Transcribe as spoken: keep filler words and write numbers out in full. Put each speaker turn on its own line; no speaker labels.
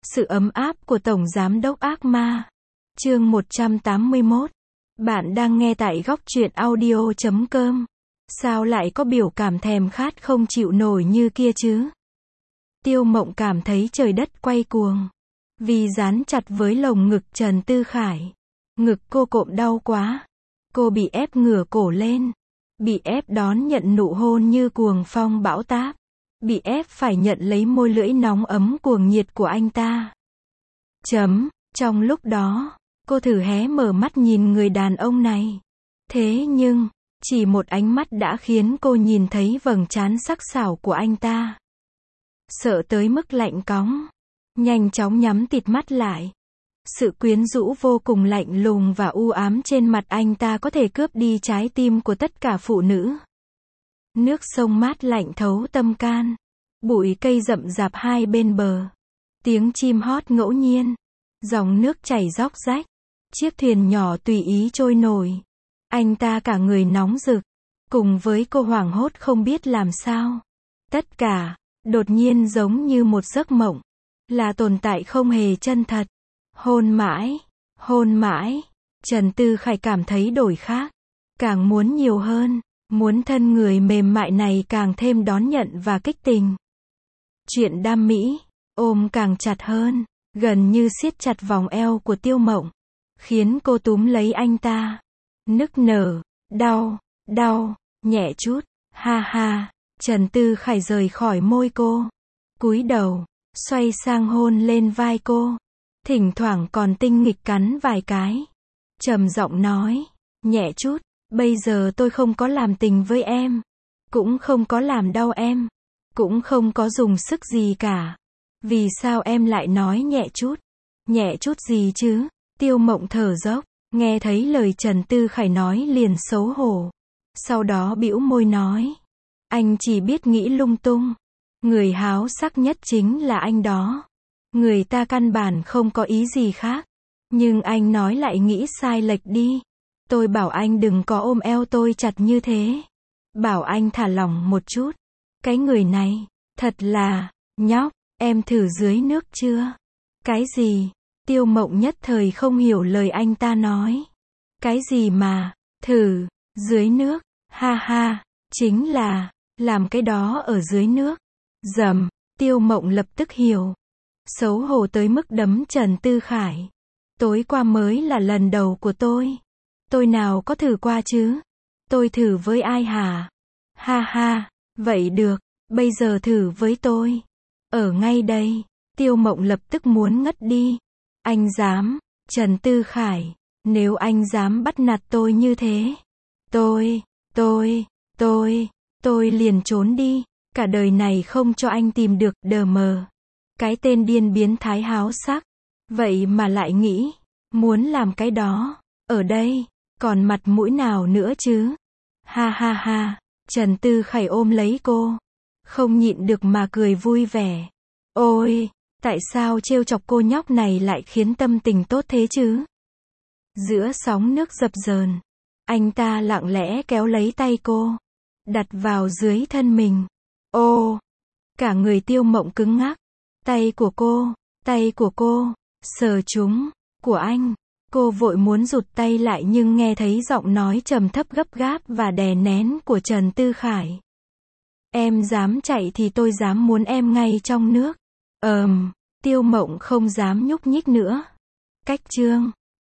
Sự ấm áp của Tổng Giám đốc Ác Ma. Chương một trăm tám mươi mốt. Bạn đang nghe tại góc truyện audio chấm com. Sao lại có biểu cảm thèm khát không chịu nổi như kia chứ? Tiêu Mộng cảm thấy trời đất quay cuồng. Vì dán chặt với lồng ngực Trần Tư Khải. Ngực cô cộm đau quá. Cô bị ép ngửa cổ lên. Bị ép đón nhận nụ hôn như cuồng phong bão táp. Bị ép phải nhận lấy môi lưỡi nóng ấm cuồng nhiệt của anh ta. Chấm, trong lúc đó, cô thử hé mở mắt nhìn người đàn ông này. Thế nhưng, chỉ một ánh mắt đã khiến cô nhìn thấy vầng trán sắc sảo của anh ta. Sợ tới mức lạnh cóng. Nhanh chóng nhắm tịt mắt lại. Sự quyến rũ vô cùng lạnh lùng và u ám trên mặt anh ta có thể cướp đi trái tim của tất cả phụ nữ. Nước sông mát lạnh thấu tâm can. Bụi cây rậm rạp hai bên bờ. Tiếng chim hót ngẫu nhiên. Dòng nước chảy róc rách. Chiếc thuyền nhỏ tùy ý trôi nổi. Anh ta cả người nóng rực. Cùng với cô hoảng hốt không biết làm sao. Tất cả, đột nhiên giống như một giấc mộng. Là tồn tại không hề chân thật. Hôn mãi, hôn mãi. Trần Tư Khải cảm thấy đổi khác. Càng muốn nhiều hơn. Muốn thân người mềm mại này càng thêm đón nhận và kích tình. Chuyện đam mỹ, ôm càng chặt hơn, gần như siết chặt vòng eo của Tiêu Mộng. Khiến cô túm lấy anh ta. Nức nở, đau, đau, nhẹ chút, ha ha. Trần Tư Khải rời khỏi môi cô. Cúi đầu, xoay sang hôn lên vai cô. Thỉnh thoảng còn tinh nghịch cắn vài cái. Trầm giọng nói, nhẹ chút. Bây giờ tôi không có làm tình với em. Cũng không có làm đau em. Cũng không có dùng sức gì cả. Vì sao em lại nói nhẹ chút? Nhẹ chút gì chứ? Tiêu Mộng thở dốc. Nghe thấy lời Trần Tư Khải nói liền xấu hổ. Sau đó bĩu môi nói. Anh chỉ biết nghĩ lung tung. Người háo sắc nhất chính là anh đó. Người ta căn bản không có ý gì khác. Nhưng anh nói lại nghĩ sai lệch đi. Tôi bảo anh đừng có ôm eo tôi chặt như thế. Bảo anh thả lỏng một chút. Cái người này, thật là, nhóc, em thử dưới nước chưa? Cái gì? Tiêu Mộng nhất thời không hiểu lời anh ta nói. Cái gì mà, thử, dưới nước, ha ha, chính là, làm cái đó ở dưới nước. Dầm, Tiêu Mộng lập tức hiểu. Xấu hổ tới mức đấm Trần Tư Khải. Tối qua mới là lần đầu của tôi. Tôi nào có thử qua chứ? Tôi thử với ai hả? Ha ha, vậy được, bây giờ thử với tôi. Ở ngay đây, Tiêu Mộng lập tức muốn ngất đi. Anh dám, Trần Tư Khải, nếu anh dám bắt nạt tôi như thế. Tôi, tôi, tôi, tôi liền trốn đi. Cả đời này không cho anh tìm được đờ mờ. Cái tên điên biến thái háo sắc. Vậy mà lại nghĩ, muốn làm cái đó, ở đây. Còn mặt mũi nào nữa chứ? Ha ha ha, Trần Tư Khải ôm lấy cô. Không nhịn được mà cười vui vẻ. Ôi, tại sao trêu chọc cô nhóc này lại khiến tâm tình tốt thế chứ? Giữa sóng nước dập dờn, anh ta lặng lẽ kéo lấy tay cô. Đặt vào dưới thân mình. Ô, cả người Tiêu Mộng cứng ngắc. Tay của cô, tay của cô, sờ chúng, của anh. Cô vội muốn rụt tay lại nhưng nghe thấy giọng nói trầm thấp gấp gáp và đè nén của Trần Tư Khải. Em dám chạy thì tôi dám muốn em ngay trong nước. Ờm, Tiêu Mộng không dám nhúc nhích nữa. Cách chương